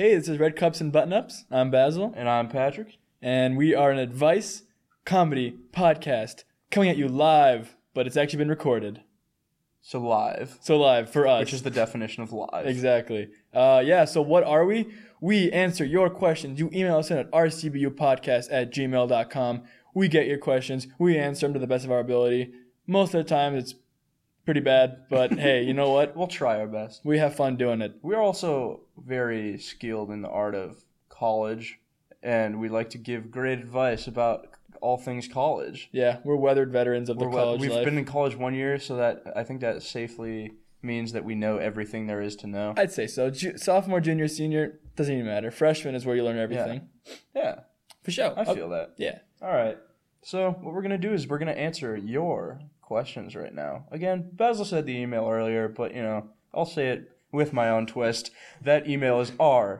Hey, this is Red Cups and Button Ups. I'm Basil. And I'm Patrick. And we are an advice comedy podcast coming at you live, but it's actually been recorded. So live. So live for us. Which is the definition of live. Exactly. So what are we? We answer your questions. You email us in at rcbupodcast@gmail.com. We get your questions. We answer them to the best of our ability. Most of the time, it's pretty bad, but hey, you know what? We'll try our best. We have fun doing it. We're also very skilled in the art of college, and we like to give great advice about all things college. Yeah, we're weathered veterans of the college life. We've been in college 1 year, so that I think that safely means that we know everything there is to know. I'd say so. Sophomore, junior, senior, doesn't even matter. Freshman is where you learn everything. Yeah. For sure. I feel that. Yeah. All right. So what we're going to do is we're going to answer your questions right now. Again, Basil said the email earlier, but, I'll say it with my own twist. That email is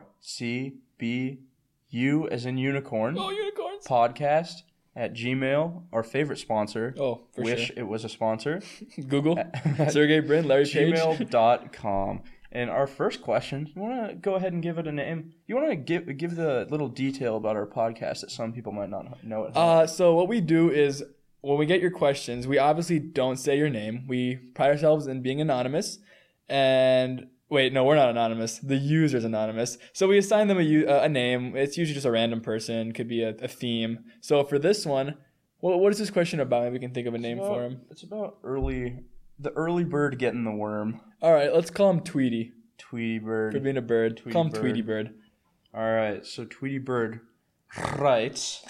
RCBU, as in unicorn. Oh, unicorns. Podcast at Gmail, our favorite sponsor. Oh, for Wish sure. it was a sponsor. Google. Sergey Brin, Larry Page. Gmail.com. And our first question, you want to go ahead and give it a name? You want to give the little detail about our podcast that some people might not know at home? So what we do is when we get your questions, we obviously don't say your name. We pride ourselves in being anonymous. And wait, no, we're not anonymous. The user's anonymous. So we assign them a name. It's usually just a random person. Could be a theme. So for this one, what is this question about? Maybe we can think of a name for him. It's about the early bird getting the worm. All right, let's call him Tweety. Tweety bird. For being a bird. Tweety Call him bird. Tweety Bird. All right, so Tweety bird writes,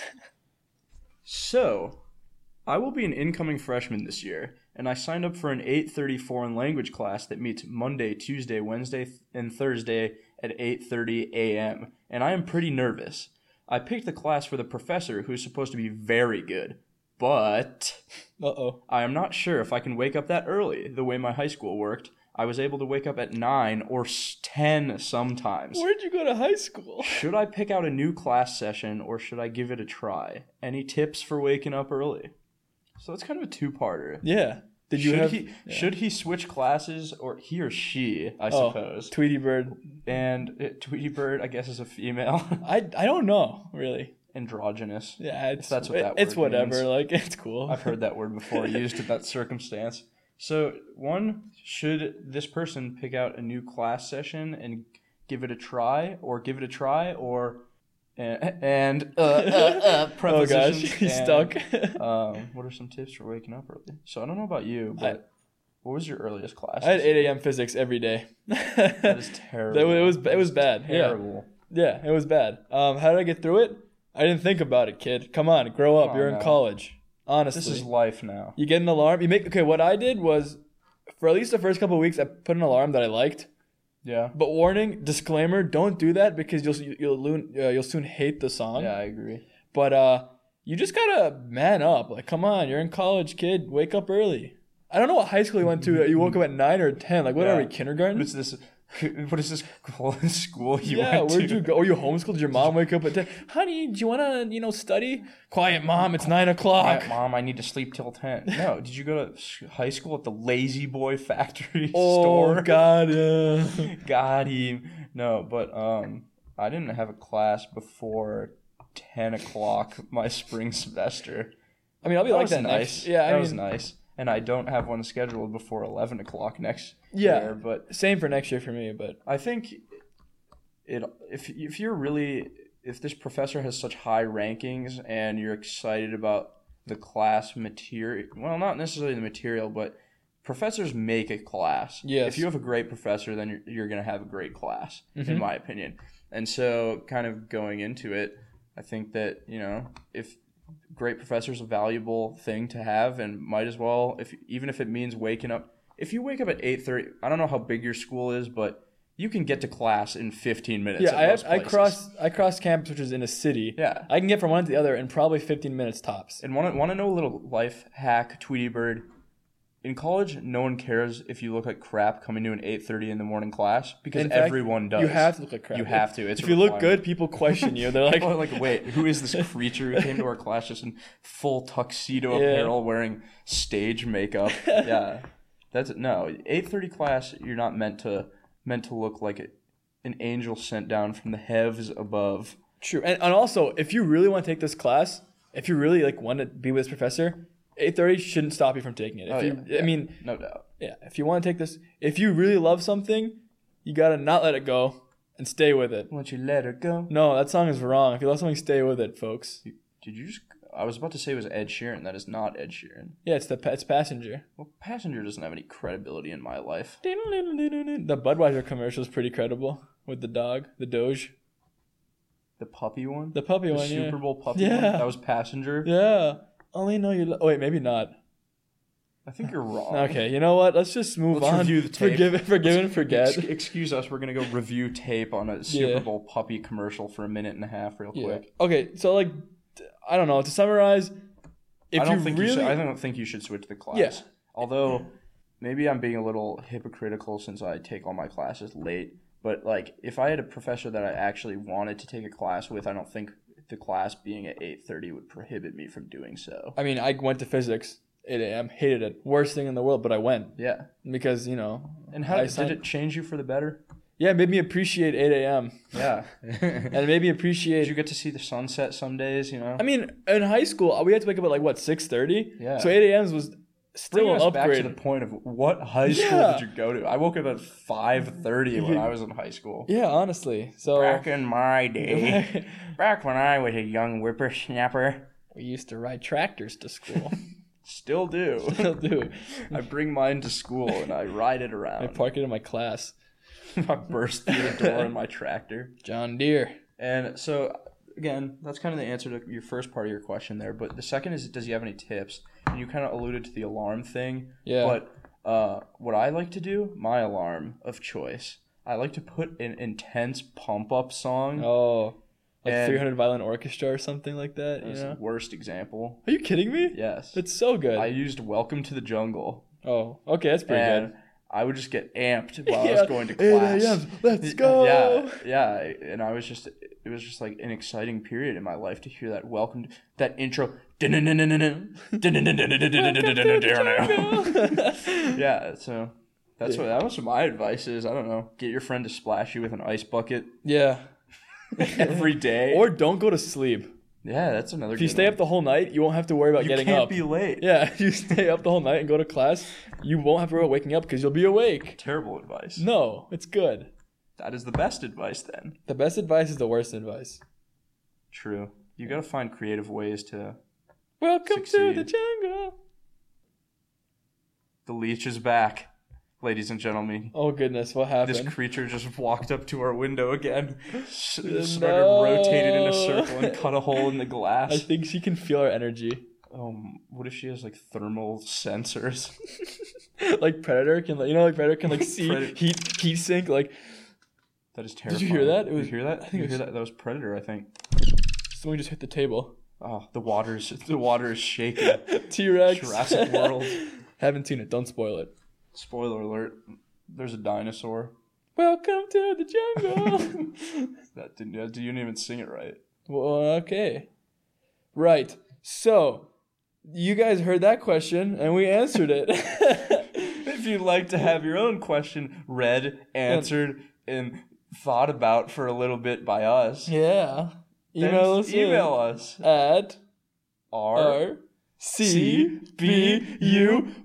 so I will be an incoming freshman this year, and I signed up for an 8:30 foreign language class that meets Monday, Tuesday, Wednesday, and Thursday at 8:30 a.m., and I am pretty nervous. I picked the class for the professor, who's supposed to be very good, but I am not sure if I can wake up that early. The way my high school worked, I was able to wake up at 9 or 10 sometimes. Where'd you go to high school? Should I pick out a new class session, or should I give it a try? Any tips for waking up early? So it's kind of a two-parter. Yeah. Should he switch classes, or he or she, I suppose? Tweety Bird. And Tweety Bird, I guess, is a female. I don't know, really. Androgynous. Yeah, if that's what that word it's whatever. means. Like, it's cool. I've heard that word before used in that circumstance. So, should this person pick out a new class session and give it a try, or prepositions? Oh gosh, he's stuck. What are some tips for waking up early? So I don't know about you, but what was your earliest class? I had 8 a.m. physics every day. That is terrible. It was bad. Terrible. Yeah, it was bad. How did I get through it? I didn't think about it, kid. Come on, grow up. You're in college. Honestly, this is life now. You get an alarm. What I did was, for at least the first couple of weeks, I put an alarm that I liked. Yeah. But warning, disclaimer: don't do that because you'll soon hate the song. Yeah, I agree. But you just gotta man up. Like, come on, you're in college, kid. Wake up early. I don't know what high school you went to. You woke up at 9 or 10. Like, what are we, kindergarten? What is this school you went to? Yeah, where'd you go? Oh, you homeschooled? Did your mom wake up at 10? Honey, do you want to, study? Quiet, Mom. It's 9 o'clock. Quiet, Mom. I need to sleep till 10. No, did you go to high school at the Lazy Boy factory store? Oh, God. Got him. No, but I didn't have a class before 10 o'clock my spring semester. I mean, I'll be that like was that nice. That was nice. And I don't have one scheduled before 11 o'clock next year. But same for next year for me. But I think if this professor has such high rankings and you're excited about the class material, well, not necessarily the material, but professors make a class. Yes. If you have a great professor, then you're going to have a great class, in my opinion. And so kind of going into it, I think that, if great professor is a valuable thing to have, and might as well, even if it means waking up. If you wake up at 8:30, I don't know how big your school is, but you can get to class in 15 minutes. Yeah, I cross campus, which is in a city. Yeah, I can get from one to the other in probably 15 minutes tops. And want to know a little life hack, Tweety Bird? In college, no one cares if you look like crap coming to an 8:30 in the morning class because everyone does. You have to look like crap. You have to. If you look good, people question you. They're like, wait, who is this creature who came to our class just in full tuxedo apparel, wearing stage makeup? Yeah, 8:30 class. You're not meant to look like an angel sent down from the heavens above. True. And also, if you really want to take this class, if you really like want to be with this professor, 8:30 shouldn't stop you from taking it. I mean, no doubt. Yeah, if you want to take this, if you really love something, you got to not let it go and stay with it. Won't you let her go? No, that song is wrong. If you love something, stay with it, folks. Did you just... I was about to say it was Ed Sheeran. That is not Ed Sheeran. Yeah, it's Passenger. Well, Passenger doesn't have any credibility in my life. The Budweiser commercial is pretty credible with the dog, the Doge. The puppy one? The puppy the one, Super Bowl puppy Yeah. one? That was Passenger? Yeah. Only know you... Oh, wait, maybe not. I think you're wrong. Okay, you know what? Let's just move Let's on. review the tape. Forgive and forget. Excuse us. We're going to go review tape on a Super Bowl puppy commercial for a minute and a half real quick. Okay, so like, I don't know. To summarize, I don't think you should switch the class. Yeah. Although, maybe I'm being a little hypocritical since I take all my classes late. But like, if I had a professor that I actually wanted to take a class with, I don't think the class being at 8:30 would prohibit me from doing so. I mean, I went to physics, 8 a.m., hated it. Worst thing in the world, but I went. Yeah. Because, you know. And how did it change you for the better? Yeah, it made me appreciate 8 a.m. Yeah. And it made me appreciate... Did you get to see the sunset some days, you know? I mean, in high school, we had to wake up at like, what, 6:30? Yeah. So 8 a.m. was still an upgrade. Back to the point of what high school did you go to? I woke up at 5:30 when I was in high school. Yeah, honestly. So back in my day, back when I was a young whippersnapper, we used to ride tractors to school. Still do. Still do. I bring mine to school and I ride it around. I park it in my class. I burst through the door in my tractor. John Deere. And so, again, that's kind of the answer to your first part of your question there. But the second is, does he have any tips? And you kind of alluded to the alarm thing. Yeah. But what I like to do, my alarm of choice, I like to put an intense pump-up song. Oh, like 300 Violin Orchestra or something like that. That's the worst example. Are you kidding me? Yes. That's so good. I used Welcome to the Jungle. Oh, okay, that's pretty good. I would just get amped while I was going to class. 8 a.m., let's go. Yeah. And it was just like an exciting period in my life to hear that that intro. Yeah, so that was my advice is, I don't know, get your friend to splash you with an ice bucket. Yeah. Every day. Or don't go to sleep. Yeah, that's another. If you stay up the whole night, you won't have to worry about getting up. You can't be late. Yeah, if you stay up the whole night and go to class, you won't have to worry about waking up because you'll be awake. Terrible advice. No, it's good. That is the best advice then. The best advice is the worst advice. True. You got to find creative ways to Welcome succeed. to the jungle. The leech is back. Ladies and gentlemen. Oh, goodness. What happened? This creature just walked up to our window again, started rotating in a circle and cut a hole in the glass. I think she can feel our energy. What if she has, like, thermal sensors? Like Predator can, like Predator can, like, see heat sink, like... That is terrifying. Did you hear that? Did you hear that? I think that was Predator, I think. Someone just hit the table. Oh, the water is shaking. T-Rex. Jurassic World. Haven't seen it. Don't spoil it. Spoiler alert. There's a dinosaur. Welcome to the jungle. You didn't even sing it right. Well, okay. Right. So, you guys heard that question, and we answered it. If you'd like to have your own question read, answered, and thought about for a little bit by us, yeah, email us at our CBU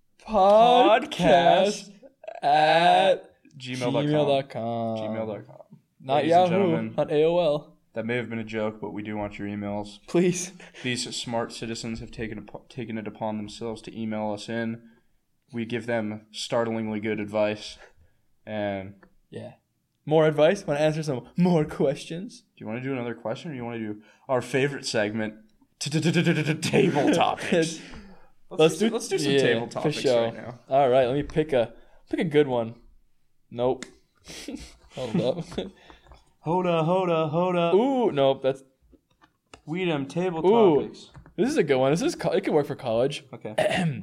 podcast at gmail.com. Gmail.com. Not Ladies Yahoo, not AOL. That may have been a joke, but we do want your emails. Please. These smart citizens have taken it upon themselves to email us in. We give them startlingly good advice. And yeah. More advice? Want to answer some more questions? Do you want to do another question, or do you want to do our favorite segment, table topics? Let's do some table topics right now. All right, let me pick a good one. Nope. Hold up. Hold up. Ooh, nope. That's we them table topics. This is a good one. It could work for college. Okay.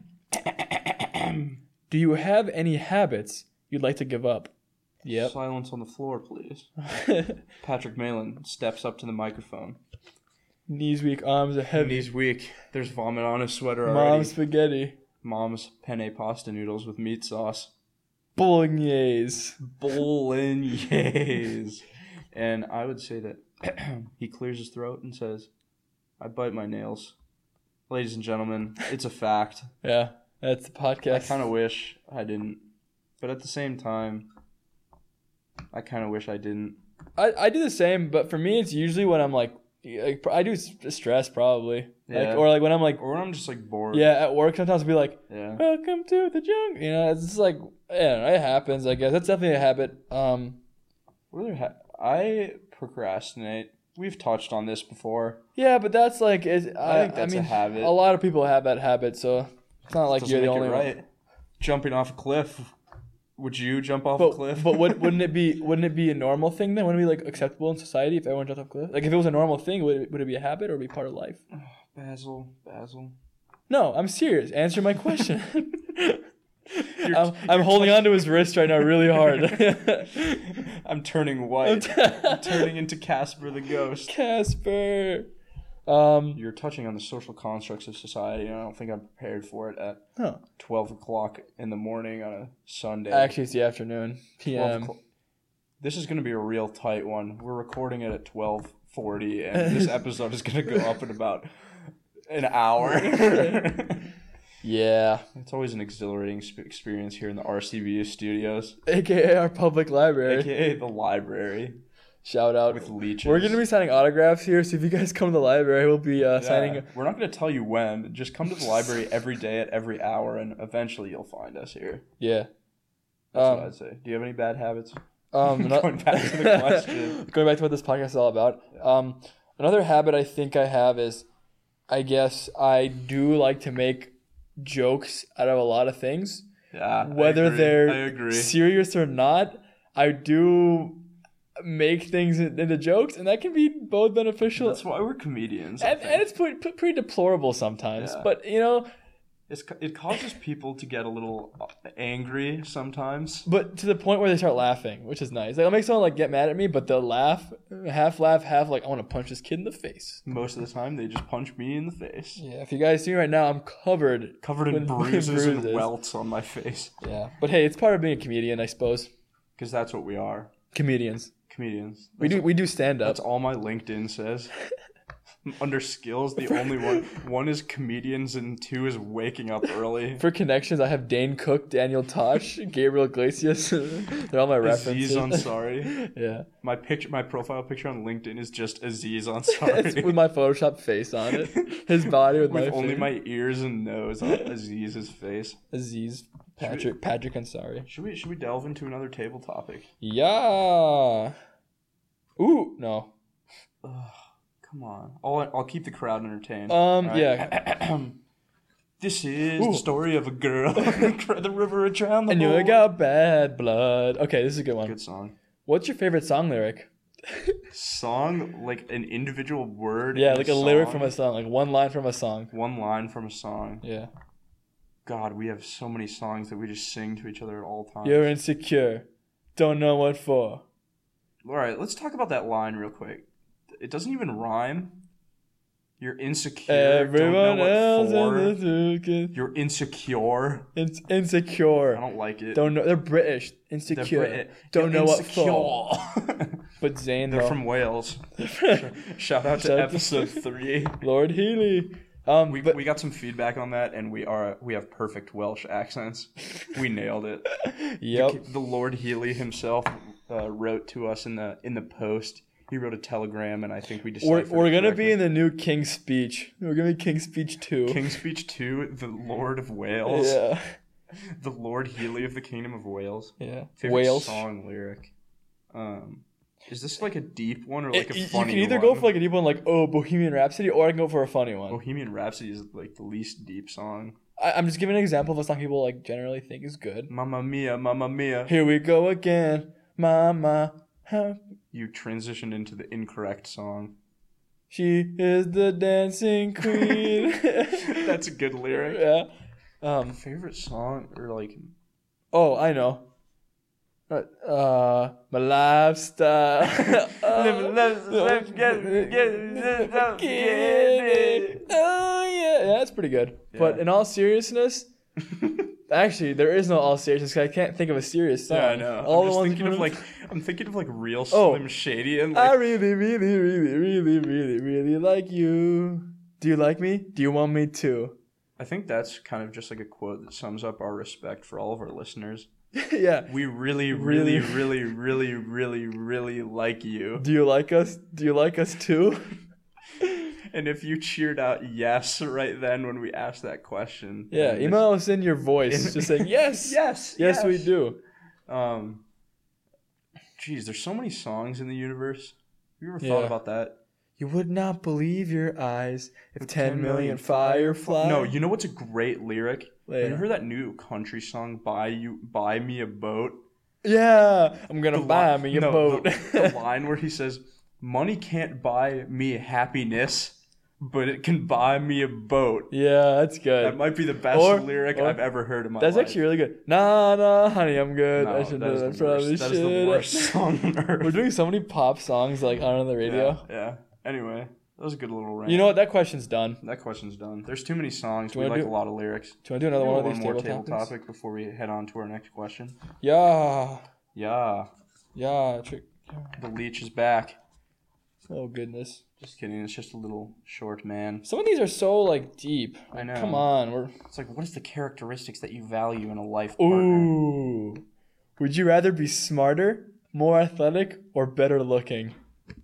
Do you have any habits you'd like to give up? Yep. Silence on the floor, please. Patrick Malin steps up to the microphone. Knees weak, arms are heavy. Knees weak. There's vomit on his sweater already. Mom's spaghetti. Mom's penne pasta noodles with meat sauce. Bolognese. Bolognese. And I would say that he clears his throat and says, I bite my nails. Ladies and gentlemen, it's a fact. Yeah, that's the podcast. I kind of wish I didn't. But at the same time, I kind of wish I didn't. I do the same, but for me, it's usually when I'm like I do stress probably. Yeah. Or like when I'm like, or when I'm just like bored. Yeah, at work sometimes I'll be like, Yeah. welcome to the jungle. You know, it's just like, yeah, it happens, I guess. That's definitely a habit. I procrastinate. We've touched on this before. Yeah, but that's like, I think that's a habit. A lot of people have that habit, so it's not like Doesn't you're the make it only right. one. Jumping off a cliff. Would you jump off a cliff? But wouldn't it be a normal thing then? Wouldn't it be like acceptable in society if everyone jumped off a cliff? Like if it was a normal thing, would it be a habit or be part of life? Basil. No, I'm serious. Answer my question. I'm holding onto his wrist right now really hard. I'm turning white. I'm turning into Casper the Ghost. Casper. You're touching on the social constructs of society, and I don't think I'm prepared for it at 12 o'clock in the morning on a Sunday. Actually, it's the afternoon, PM. This is going to be a real tight one. We're recording it at 12:40, and this episode is going to go up in about an hour. Yeah. It's always an exhilarating experience here in the RCBU studios. AKA our public library. AKA the library. Shout out. With leeches. We're going to be signing autographs here, so if you guys come to the library, we'll be signing. We're not going to tell you when. Just come to the library every day at every hour, and eventually you'll find us here. Yeah. That's what I'd say. Do you have any bad habits? Going back to the question. Going back to what this podcast is all about. Another habit I think I have is, I guess I do like to make jokes out of a lot of things. Yeah. Whether I they're agree. serious or not, I do make things into jokes, and that can be both beneficial. That's why we're comedians. And it's pretty deplorable sometimes. Yeah. But, you know, it causes people to get a little angry sometimes. but to the point where they start laughing, which is nice. Like, I'll make someone like get mad at me, but they'll laugh, half like, I want to punch this kid in the face. Most of the time, they just punch me in the face. Yeah, if you guys see me right now, I'm covered in bruises and welts on my face. Yeah, but hey, it's part of being a comedian, I suppose. Because that's what we are. Comedians. We do stand up. That's all my LinkedIn says. Under skills, the only one is comedians and 2 is waking up early. For connections, I have Dane Cook, Daniel Tosh, Gabriel Iglesias. They're all my references. Aziz Ansari. Yeah. My profile picture on LinkedIn is just Aziz Ansari. It's with my Photoshop face on it. His body with my only face. my ears and nose on Aziz's face. Aziz Patrick Ansari. Should we delve into another table topic? Yeah. Ooh, no. Come on. I'll keep the crowd entertained. Yeah. This is the story of a girl the river drowned the I knew boy. I got bad blood. Okay, this is a good one. Good song. What's your favorite song lyric? Song, like an individual word. Yeah, in like a lyric from a song, like one line from a song. One line from a song. Yeah. God, we have so many songs that we just sing to each other at all times. You're insecure. Don't know what for. All right, let's talk about that line real quick. It doesn't even rhyme. You're insecure. Everyone don't know else what in for. the circus. You're insecure. Insecure. I don't like it. Don't know. They're British. Insecure. Don't know what for. But Zayn, They're though. from Wales. Shout out to episode 3. Lord Healy. We got some feedback on that, and we have perfect Welsh accents. We nailed it. Yep. The Lord Healy himself wrote to us in the post. He wrote a telegram, and I think we decided We're gonna be in the new King's Speech. We're gonna be King's Speech 2. King's Speech 2, the Lord of Wales. Yeah. The Lord Healy of the Kingdom of Wales. Yeah. Favorite Wales. song lyric. Is this like a deep one or like a funny one? You can either go for like a deep one, like Bohemian Rhapsody, or I can go for a funny one. Bohemian Rhapsody is like the least deep song. I'm just giving an example of a song people like generally think is good. Mamma mia, mamma mia. Here we go again, mama. You transitioned into the incorrect song. She is the dancing queen. That's a good lyric. Yeah. Favorite song or like? Oh, I know. My lifestyle. Oh yeah, that's pretty good. Yeah. But in all seriousness, Actually, there is no all seriousness. I can't think of a serious song. Yeah, I know. All I'm the just ones thinking of from- like I'm thinking of like real Oh. Slim Shady and I like really, really, really, really, really, really like you. Do you like me? Do you want me to? I think that's kind of just like a quote that sums up our respect for all of our listeners. Yeah. We really, Really? really, really, really, really, really like you. Do you like us? Do you like us too? And if you cheered out yes right then when we asked that question. Yeah. then Email us in your voice, just saying yes. Yes. Yes, we do. Geez, there's so many songs in the universe. Have you ever Yeah. thought about that? You would not believe your eyes if 10 million fireflies. No, you know what's a great lyric? Later. Have you heard that new country song, Buy Me a Boat? Yeah, I'm gonna buy li- me a no, boat. The line where he says, money can't buy me happiness, but it can buy me a boat. Yeah, that's good. That might be the best lyric I've ever heard in my life. That's actually really good. Nah, nah, honey, I'm good. No, I should that do is that. the Probably worst. That is should. the worst song on earth. We're doing so many pop songs like on the radio. Yeah. Anyway, that was a good little rant. You know what? That question's done. That question's done. There's too many songs. Do We you wanna like do- a lot of lyrics. Do you want to do another one of these more table table topics? topic before we head on to our next question? Yeah, Yeah. yeah. The leech is back. Oh goodness. Just kidding. It's just a little short man. Some of these are so like deep. I know. Come on, It's like, what is the characteristics that you value in a life partner? Ooh. Would you rather be smarter, more athletic, or better looking?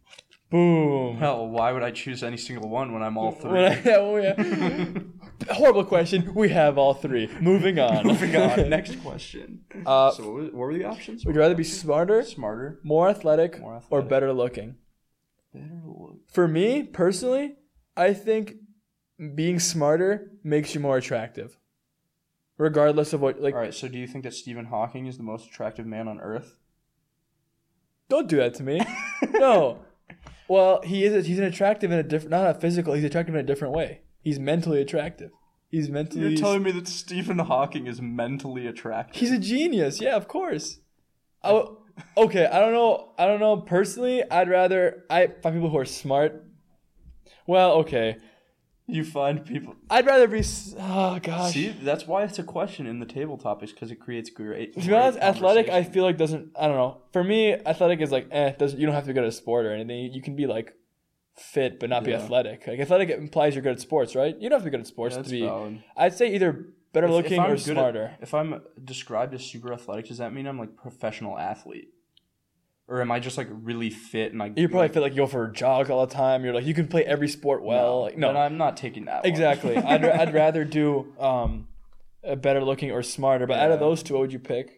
Boom. Hell, why would I choose any single one when I'm all three? Oh yeah. Horrible question. We have all three. Moving on. Moving on. Next question. Uh, So what were the options? Would you rather be smarter, Smarter. more athletic, More or athletic. better looking? Better look. For me, personally, I think being smarter makes you more attractive. Regardless of what, like, All right. So do you think that Stephen Hawking is the most attractive man on Earth? don't do that to me. No. Well, he's an attractive in a different, not a physical, he's attractive in a different way. He's mentally attractive. He's mentally. You're telling me that Stephen Hawking is mentally attractive? He's a genius. Yeah, of course. Okay, I don't know. Personally, I find people who are smart. Well, okay. You find people. I'd rather be. Oh gosh. See, that's why it's a question in the table topics, because it creates great. To be honest, athletic, I conversation. feel like doesn't. I don't know. For me, athletic is like doesn't. You don't have to be good at a sport or anything. You can be like fit, but not be Yeah. athletic. Like athletic implies you're good at sports, right? You don't have to be good at sports Yeah, to that's be. valid. I'd say either better looking I'm or good at- smarter. If I'm described as super athletic, does that mean I'm like professional athlete, or am I just like really fit and I? You probably feel like you go for a jog all the time. You're like you can play every sport well. Like, no, then I'm not taking that. one. exactly. I'd rather do a better looking or smarter. But out of Yeah. those two, what would you pick?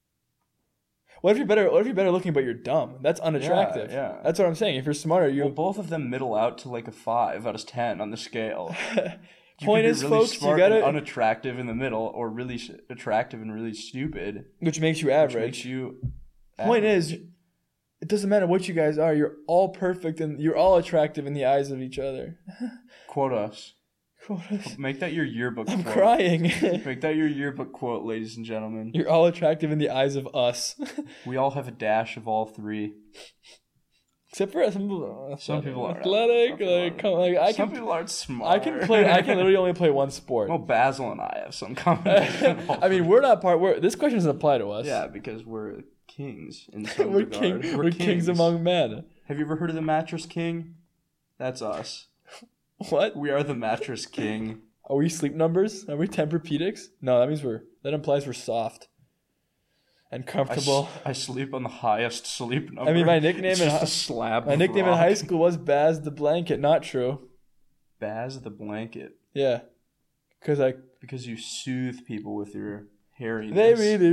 What if you're better looking but you're dumb? That's unattractive. yeah. That's what I'm saying. If you're smarter, you Well, both of them middle out to like a 5 out of 10 on the scale. You Point could be is, really folks, you smart gotta and unattractive in the middle, or really attractive and really stupid, which makes you which average. makes you. Point average. is, it doesn't matter what you guys are. You're all perfect and you're all attractive in the eyes of each other. Quote us. I'm Make that your yearbook quote. crying. Make that your yearbook quote, ladies and gentlemen. You're all attractive in the eyes of us. We all have a dash of all three. Except for some people. Some people are athletic. some people Like, are. come, like I Some can. people aren't smart. I can play. I can literally only play one sport. Well, Basil and I have some combination. of all I mean, we're not part. This question doesn't apply to us. yeah, because we're kings in some we're regard. we're kings among men. Have you ever heard of the Mattress King? That's us. What? We are the Mattress King. Are we sleep numbers? Are we Tempur-Pedics? No, that means that implies we're soft and comfortable. I sleep on the highest sleep number. I mean, my nickname it's in just hi- a slab. My of nickname in rock. high school was Baz the Blanket. Not true. Baz the Blanket, Yeah, because because you soothe people with your hairiness. they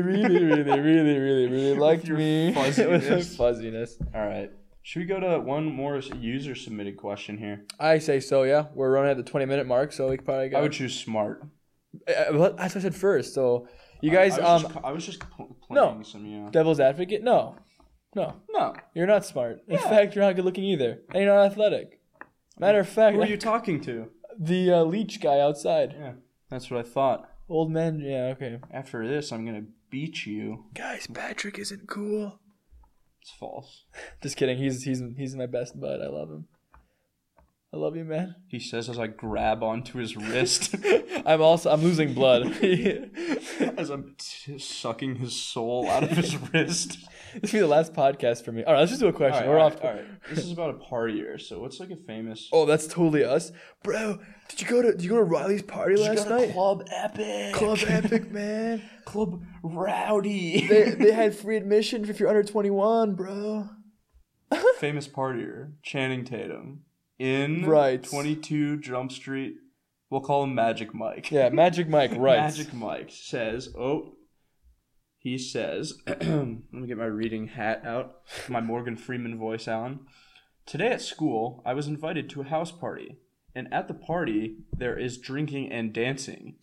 really liked your me with their fuzziness. fuzziness. All right. Should we go to one more user submitted question here? I say so. Yeah, we're running at the 20-minute mark, so we could probably go. I would choose smart. That's what I said first. So you guys, I was just playing some, yeah. devil's advocate. No, No. you're not smart. In Yeah. fact, you're not good looking either, and you're not athletic. Matter of fact, Who are you talking to? the leech guy outside. Yeah, that's what I thought. Old man, yeah, okay. After this, I'm gonna beat you. Guys, Patrick isn't cool. It's false. Just kidding. He's my best bud. I love him. I love you, man. He says as I grab onto his wrist. I'm losing blood. As I'm sucking his soul out of his wrist. This will be the last podcast for me. All right, let's just do a question. All right. This is about a partier. So what's like a famous... Oh, that's totally us. Bro, did you go to Riley's party last night? Club Epic. Club Epic, man. Club Rowdy. They had free admission if you're under 21, bro. Famous partier, Channing Tatum. In Right. 22 Jump Street. We'll call him Magic Mike. Yeah, Magic Mike, right. Magic Mike says, he says, let me get my reading hat out, my Morgan Freeman voice on. Today at school, I was invited to a house party, and at the party, there is drinking and dancing.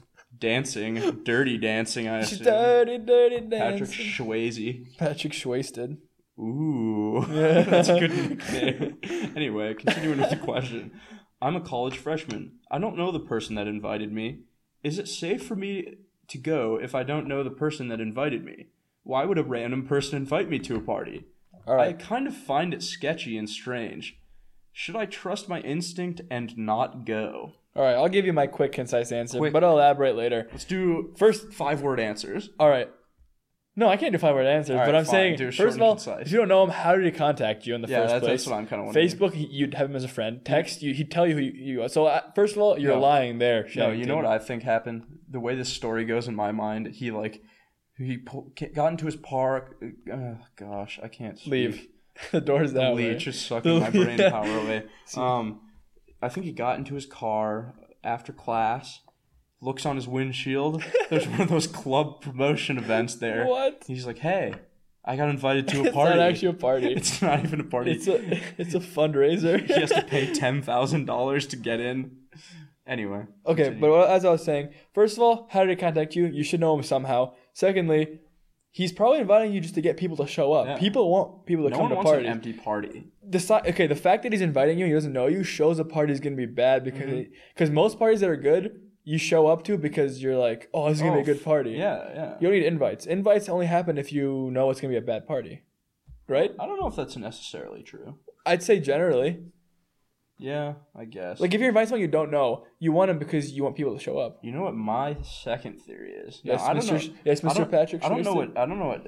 Dirty dancing, I assume. Dirty dancing. Patrick Swayze. Patrick Swayze. Ooh, that's a good nickname. Anyway, continuing with the question. I'm a college freshman. I don't know the person that invited me. Is it safe for me to go if I don't know the person that invited me? Why would a random person invite me to a party? All right. I kind of find it sketchy and strange. Should I trust my instinct and not go? All right, I'll give you my quick, concise answer, but I'll elaborate later. Let's do First 5-word answers. All right. No, I can't do 5-word answers, All right, but I'm fine. saying, Do first of all, concise. if you don't know him, how did he contact you in the first place? That's what I'm kind of wondering. Facebook, you'd have him as a friend. Text, he'd tell you who you are. So, first of all, you're lying there. No, Shannon you know what I think happened? The way this story goes in my mind, he got into his park. Gosh, I can't speak. Leave. The door's that way. Leech is sucking my brain power away. I think he got into his car after class, looks on his windshield. There's one of those club promotion events there. What? He's like, hey, I got invited to a It's party. not actually a party. It's not even a party. It's a fundraiser. He has to pay $10,000 to get in. Anyway. Okay, continue. but as I was saying, first of all, how did he contact you? You should know him somehow. Secondly, he's probably inviting you just to get people to show up. Yeah. People want people to no come one to wants parties. an empty party. The fact that he's inviting you, he doesn't know you, shows the party's gonna be bad because most parties that are good, you show up to because you're like, oh, this is gonna be a good party. Yeah. You don't need invites. Invites only happen if you know it's gonna be a bad party, right? I don't know if that's necessarily true. I'd say generally. Yeah, I guess. Like if you're inviting someone you don't know, you want them because you want people to show up. You know what my second theory is? Yes, Now, Mr. Patrick. I don't know what.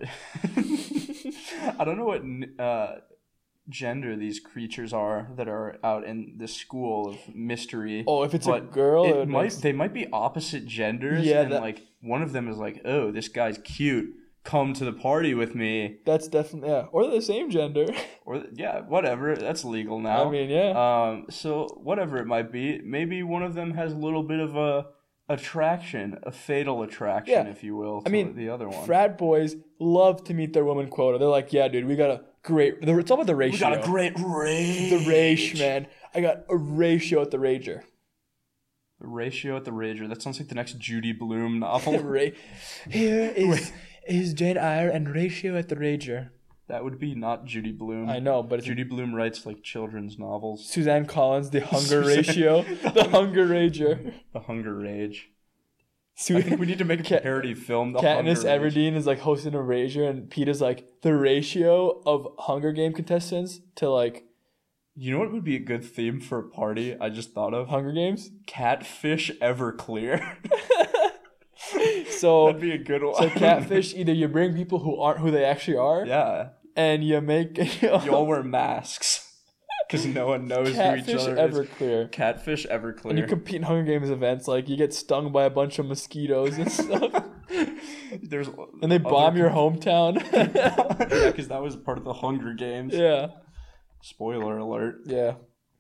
I don't know what gender these creatures are that are out in the school of mystery. Oh, if it's a girl, they might be opposite genders. Yeah, and like one of them is like, oh, this guy's cute. Come to the party with me. That's definitely or they're the same gender. Or whatever. That's legal now. I mean, yeah. So whatever it might be, maybe one of them has a little bit of a fatal attraction, if you will. To the other one. Frat boys love to meet their woman quota. They're like, yeah, dude, we got a great. It's all about the ratio. We got a great rage. The rage, man. I got a ratio at the Rager. The ratio at the Rager. That sounds like the next Judy Blume novel. Here is Jane Eyre and Ratio at the Rager. That would be not Judy Blume. I know, but Judy Blume writes like children's novels. Suzanne Collins, The Hunger Ratio, The Hunger Rager, The Hunger Rage. I think we need to make a parody film. Katniss Everdeen is like hosting a Rager, and Pete is like the ratio of Hunger Game contestants to like. You know what would be a good theme for a party? I just thought of Hunger Games. Catfish Everclear. So that'd be a good one. So catfish, either you bring people who aren't who they actually are. Yeah. And you make you all wear masks because no one knows who each other is. Catfish Everclear. And you compete in Hunger Games events, like you get stung by a bunch of mosquitoes and stuff. And they bomb your hometown. Yeah, because that was part of the Hunger Games. Yeah. Spoiler alert. Yeah.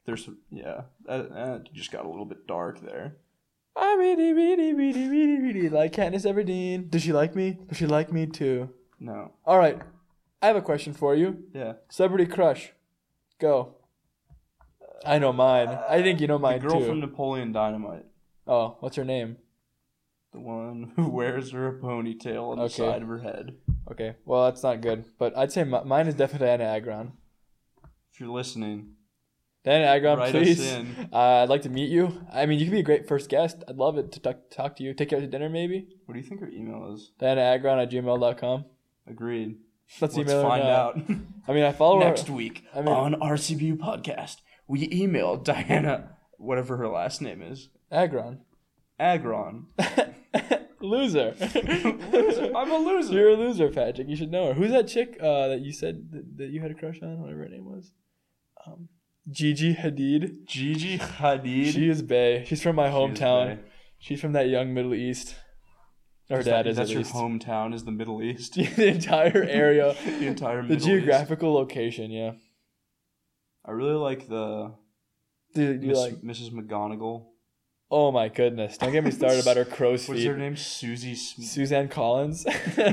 It just got a little bit dark there. I really like Katniss Everdeen. Does she like me? Does she like me too? No. All right. I have a question for you. Yeah. Celebrity crush. Go. I know mine. I think you know mine too. The girl from Napoleon Dynamite. Oh, what's her name? The one who wears her a ponytail on the side of her head. Okay. Well, that's not good. But I'd say mine is definitely Diana Agron. If you're listening. Diana Agron, write please. Us in. I'd like to meet you. I mean, you could be a great first guest. I'd love it to talk to you. Take you out to dinner, maybe. What do you think her email is? DianaAgron@gmail.com. Agreed. Let's find out. I mean, I follow next her. week on RCBU Podcast. We emailed Diana, whatever her last name is. Agron. Loser. I'm a loser. You're a loser, Patrick. You should know her. Who's that chick that you said that you had a crush on? Whatever her name was. Gigi Hadid. Gigi Hadid. She is bae. She's from my hometown. She's from that young Middle East. Her dad is, at least. That's your hometown is the Middle East? The entire area. The entire Middle East. The geographical location, yeah. I really like the... Mrs. McGonagall. Oh my goodness. Don't get me started about her crow's feet. What's her name? Suzanne Collins.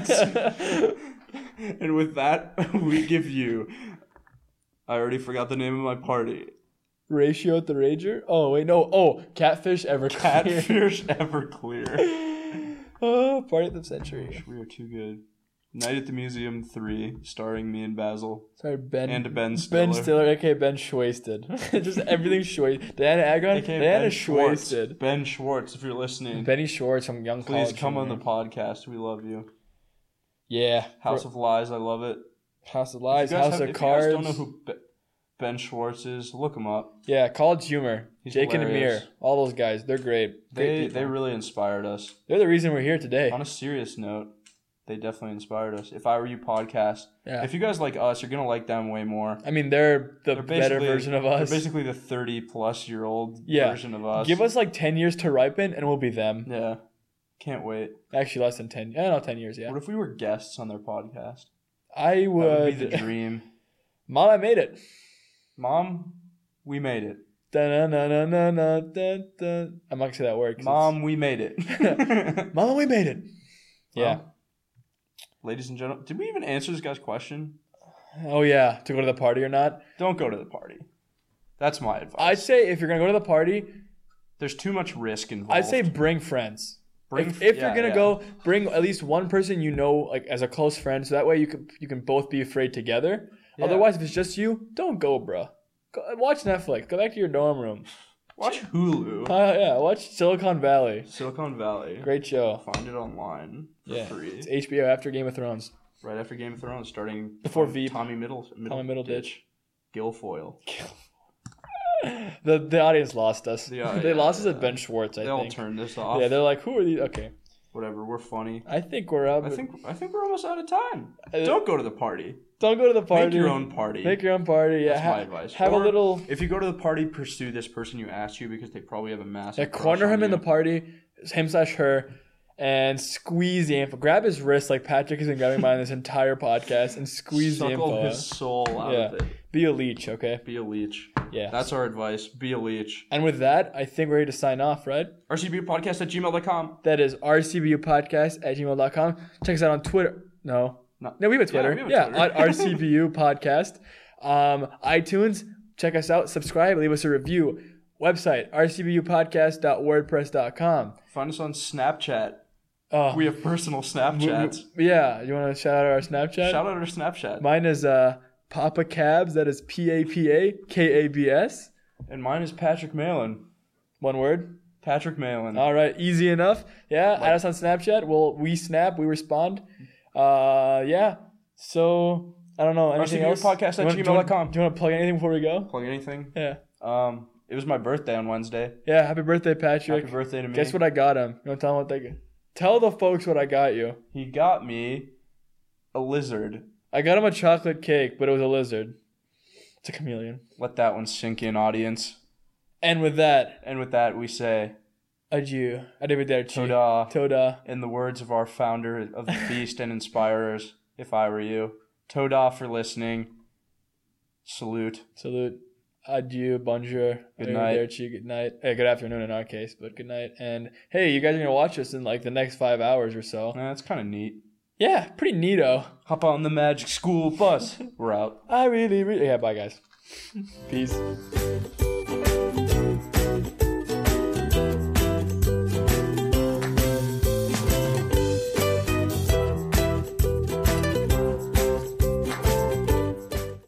And with that, we give you... I already forgot the name of my party. Ratio the Rager? Oh, wait, no. Oh, Catfish Everclear. Catfish Everclear. Oh, party of the century. We are too good. Night at the Museum 3, starring me and Basil. Sorry, Ben. And Ben Stiller. Ben Stiller, aka Ben Schwasted. Just everything Schwasted. Diana Agron, Diana Schwasted. Ben Schwartz, if you're listening. Benny Schwartz from Young College. Please come on the podcast. We love you. Yeah. House of Lies, I love it. House of Lies, House of Cards. If you guys don't know who Ben Schwartz is, look him up. Yeah, College Humor. He's Jake hilarious. and Amir. All those guys. They're great. They really inspired us. They're the reason we're here today. On a serious note, they definitely inspired us. If I Were You podcast. Yeah. If you guys like us, you're going to like them way more. I mean, they're better version of us. They're basically the 30-plus-year-old version of us. Give us like 10 years to ripen and we'll be them. Yeah. Can't wait. Actually, less than 10. I don't know, 10 years, yeah. What if we were guests on their podcast? I would. That would be the dream. Mom, I made it. Mom, we made it. I'm not going to say that word. Mom, we made it. Mama, we made it. Well, yeah. Ladies and gentlemen, did we even answer this guy's question? Oh, yeah. To go to the party or not? Don't go to the party. That's my advice. I'd say if you're going to go to the party, there's too much risk involved. I'd say bring friends. If you're going to go, bring at least one person you know like as a close friend, so that way you can both be afraid together. Yeah. Otherwise, if it's just you, don't go, bro. Go, watch Netflix. Go back to your dorm room. Watch Hulu. Yeah, watch Silicon Valley. Silicon Valley. Great show. Find it online for free. It's HBO after Game of Thrones. Right after Game of Thrones, starting before Veep. Tommy Middleditch. Guilfoyle. The audience lost us. They lost us at Ben Schwartz, I think. They all turned us off. Yeah, they're like, who are these? Okay. Whatever, we're funny. I think we're up. I think we're almost out of time. Don't go to the party. Don't go to the party. Make your own party. Make your own party. Yeah, that's my advice. Have a little. If you go to the party, pursue this person you asked you because they probably have a massive. Yeah, corner him in the party, him/her, and squeeze the info. Grab his wrist like Patrick has been grabbing mine this entire podcast, and squeeze the info. Suckle his soul out of it. Be a leech, okay? Be a leech. Yeah. That's our advice. Be a leech. And with that, I think we're ready to sign off, right? rcbupodcast@gmail.com. That is rcbupodcast@gmail.com. Check us out on Twitter. No, we have a Twitter. Yeah, on RCBU Podcast. iTunes, check us out. Subscribe. Leave us a review. Website, rcbupodcast.wordpress.com. Find us on Snapchat. We have personal Snapchats. Yeah. You want to shout out our Snapchat? Shout out our Snapchat. Mine is Papa Cabs. That is PAPAKABS. And mine is Patrick Malin. One word? Patrick Malin. All right. Easy enough. Yeah. Add us on Snapchat. We snap. We respond. Yeah. So, I don't know. Anything else? Podcast@gmail.com. Do you want to plug anything before we go? Plug anything? Yeah. It was my birthday on Wednesday. Yeah. Happy birthday, Patrick. Happy birthday to me. Guess what I got him? You want to tell him what they got? Tell the folks what I got you. He got me a lizard. I got him a chocolate cake, but it was a lizard. It's a chameleon. Let that one sink in, audience. And with that, we say adieu. Arrivederci. Toda. Toda. In the words of our founder of the Beast and Inspirers, if I were you. Toda for listening. Salute. Adieu, bonjour. Good night. Good night. Hey, good afternoon in our case, but good night. And hey, you guys are going to watch us in like the next 5 hours or so. That's kind of neat. Yeah, pretty neato. Hop on the Magic School bus. We're out. Yeah, bye guys. Peace.